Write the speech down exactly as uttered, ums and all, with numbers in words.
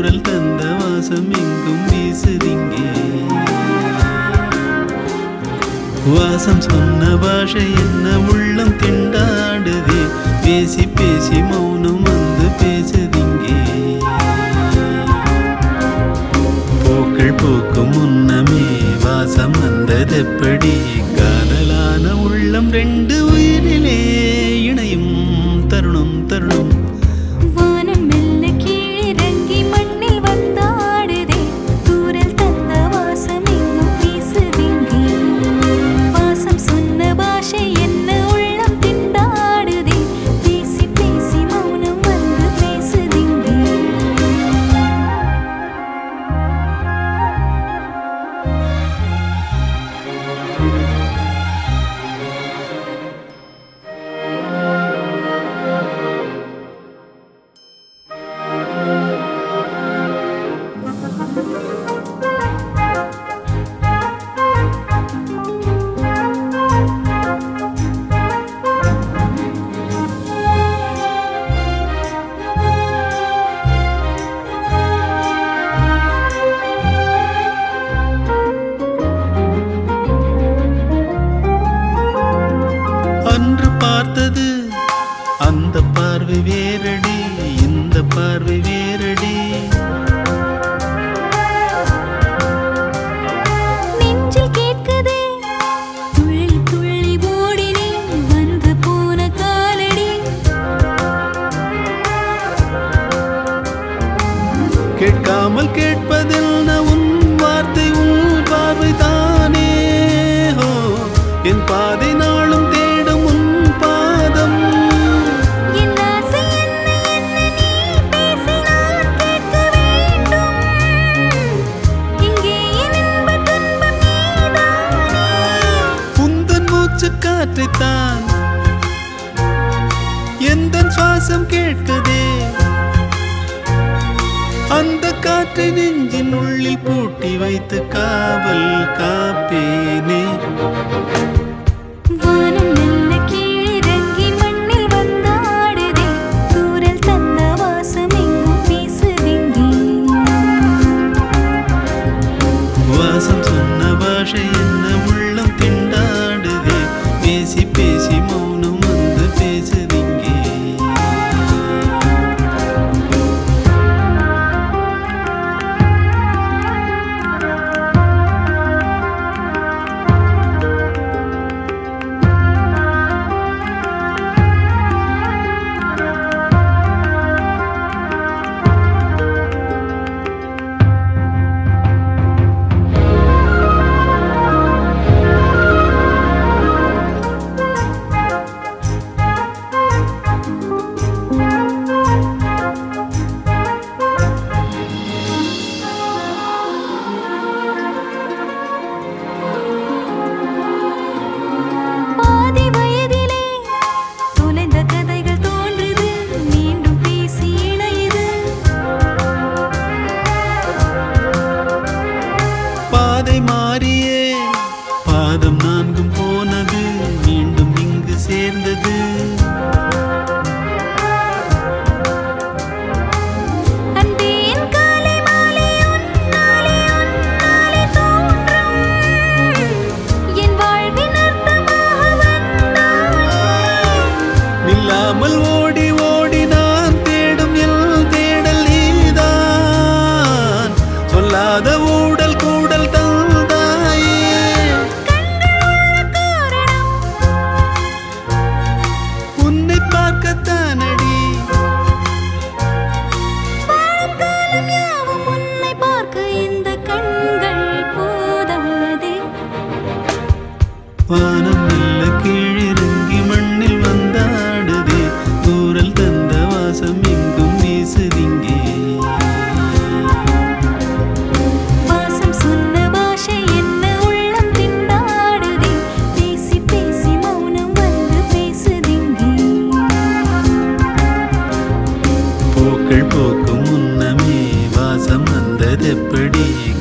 தூரல் தந்த வாசம் எங்கும் வீசுதிங்கே. வாசம் சொன்ன பாஷை என்ன உள்ளம் திண்டாடுதே, பேசி பேசி மௌனம் வந்து பேசுதிங்கே. பூக்கள் பூக்கும் முன்னமே வாசம் வந்ததெப்படி, காதலான உள்ளம் ரெண்டு உயிரிலே இணையும் தருணம் தருணம். வானம் மெல்ல கீழிறங்கி மண்ணில் வந்தாடுதே, தூரல் தந்த வாசம் எங்கும் வீசுதிங்கே. வாசம் சொன்ன பாஷை என்ன உள்ளம் திண்டாடுதே, பேசி பேசி மௌனம் வந்து பேசுதிங்கே. அன்று பார்த்தது அந்த பார்வை வேறடி, இந்த பார்வை வேறடி. நெஞ்சில் கேட்குதே துள்ளி துள்ளி ஓடினே, வந்து போன காலடி. கேட்காமல் கேட்பதில் உன் வார்த்தை உன் பார்வை தானே. ஹோ என் பாதை நாளும் தேடும் உன் பாதம். என் ஆசை என்ன என்ன நீ பேசி நான் கேட்க வேண்டும். இங்கே என் இன்ப துன்பம் நீதானே. உந்தன் மூச்சு காற்றைத்தான் எந்தன் சுவாசம் கேட்குதே, அந்த காற்றை நெஞ்சின் உள்ளில் பூட்டி வைத்து காவல் காப்பேனே. வானம் மெல்ல கீழிறங்கி மண்ணில் வந்தாடுதே, தூரல் தந்த வாசம் எங்கும் வீசுதிங்கே. வாசம் சொன்ன பாஷை என்ன உள்ளம் திண்டாடுதே, பேசி பேசி மௌனம் வந்து பேசுதிங்கே. பாதி வயதிலே தொலைந்த கதைகள் தோன்றுது, மீண்டும் பேசி இணையுது. பாதை மாறியே பாதம் நான்கும் போனது, மீண்டும் இங்கு சேர்ந்தது. அன்பே என் காலை மாலை உன்னாலே உன்னாலே தோன்றும், என் வாழ்வின் அர்த்தமாக வந்தாயே. நில்லாமல் ஓடி ஓடி நான் தேடும் என் தேடல் நீதான், சொல்லாத ஊடல் கூடல் தந்தாயே. கண்கள் உள்ள காரணம் உன்னை பார்க்கத்தானடி, வாழும் காலம் யாவும் உன்னை பார்க்க இந்த கண்கள் போதாதே. வானம் மெல்ல கீழிறங்கி மண்ணில் வந்தாடுதே, தூரல் தந்த வாசம் எங்கும் வீசுதிங்கே. வாசம் சொன்ன பாஷை என்ன உள்ளம் திண்டாடுதே, பேசி பேசி மௌனம் வந்து பேசுதிங்கே. பூக்கள் பூக்கும் முன்னமே வாசம் வந்ததெப்படி,